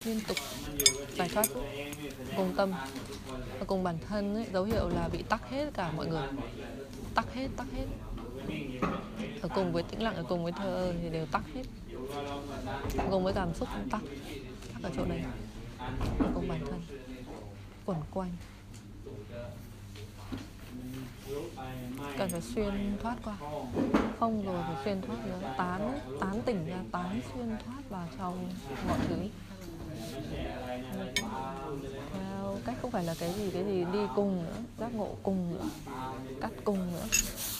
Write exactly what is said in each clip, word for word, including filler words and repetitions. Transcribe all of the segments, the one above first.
liên tục, giải thoát cùng tâm và cùng bản thân ấy, dấu hiệu là bị tắc hết cả mọi người, tắc hết, tắc hết. Ở cùng với tĩnh lặng, ở cùng với thơ ơ thì đều tắc hết, cùng với cảm xúc cũng tắc, tắc ở chỗ đấy, ở cùng bản thân, quẩn quanh. Cần phải xuyên thoát qua, không rồi phải xuyên thoát nữa, tán, tán tỉnh ra, tán xuyên thoát vào trong mọi thứ. Theo cách không phải là cái gì, cái gì đi cùng nữa, giác ngộ cùng nữa, cắt cùng nữa.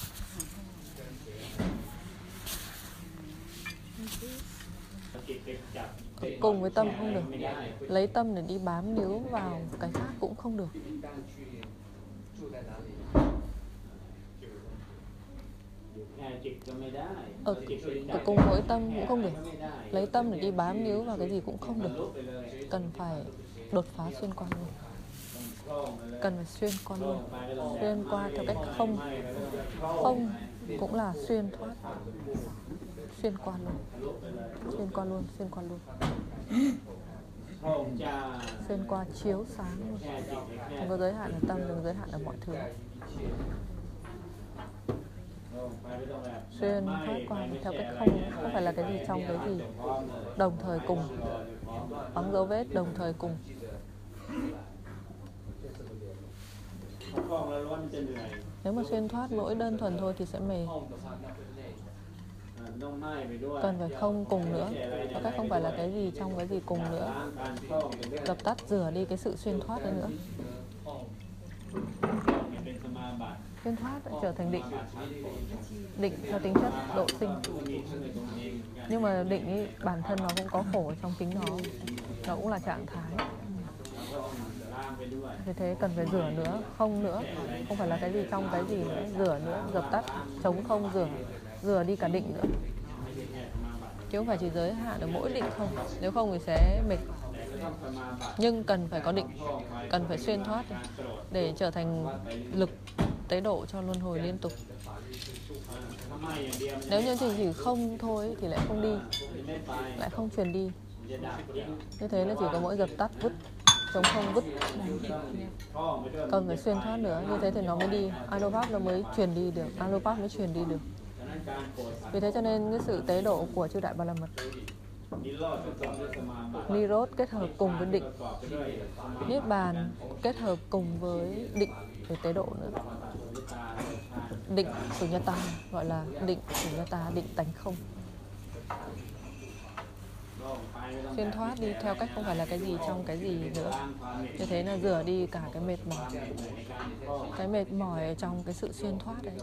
Cùng với tâm không được, lấy tâm để đi bám níu vào cái khác cũng không được. Ở, ở cùng với tâm cũng không được, lấy tâm để đi bám níu vào cái gì cũng không được. Cần phải đột phá xuyên qua luôn, cần phải xuyên qua luôn, xuyên qua theo cách không. Không cũng là xuyên thoát, xuyên qua luôn, xuyên qua luôn, xuyên qua luôn, xuyên qua chiếu sáng luôn. Đừng có giới hạn ở tâm, đừng có giới hạn ở mọi thứ. Xuyên thoát qua theo cách không, không phải là cái gì trong cái gì, đồng thời cùng, bóng dấu vết đồng thời cùng. Nếu mà xuyên thoát mỗi đơn thuần thôi thì sẽ mệt. Cần phải không cùng nữa, theo cách không phải là cái gì trong cái gì cùng nữa. Dập tắt, rửa đi cái sự xuyên thoát đấy nữa. Xuyên thoát đã trở thành định. Định theo tính chất độ sinh. Nhưng mà định ý, bản thân nó cũng có khổ trong chính nó. Nó cũng là trạng thái. Vì thế cần phải rửa nữa, không nữa. Không phải là cái gì trong cái gì nữa, rửa nữa, dập tắt, chống không, rửa. Rửa đi cả định nữa. Chứ không phải chỉ giới hạn ở mỗi định không. Nếu không thì sẽ mệt. Nhưng cần phải có định, cần phải xuyên thoát để trở thành lực tế độ cho luân hồi liên tục. Nếu như chỉ không thôi thì lại không đi, lại không truyền đi. Như thế là chỉ có mỗi dập tắt, vứt, chống không, vứt. Cần phải xuyên thoát nữa, như thế thì nó mới đi. Anubhav nó mới truyền đi được, Anubhav mới truyền đi được. Vì thế cho nên cái sự tế độ của chư Đại Ba La Mật, Nirod kết hợp cùng với định, Niết Bàn kết hợp cùng với định để tế độ nữa. Định Sunyata, gọi là định Sunyata, định tánh không. Xuyên thoát đi theo cách không phải là cái gì trong cái gì nữa. Như thế là rửa đi cả cái mệt mỏi, cái mệt mỏi ở trong cái sự xuyên thoát đấy.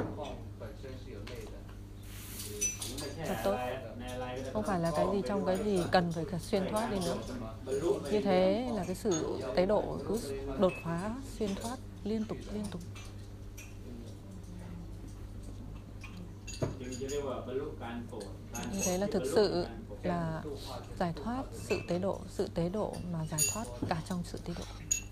Thật tốt. Không phải là cái gì trong cái gì cần phải xuyên thoát đi nữa. Như thế là cái sự tế độ cứ đột phá, xuyên thoát liên tục, liên tục. Như thế là thực sự là giải thoát sự tế độ, sự tế độ mà giải thoát cả trong sự tế độ.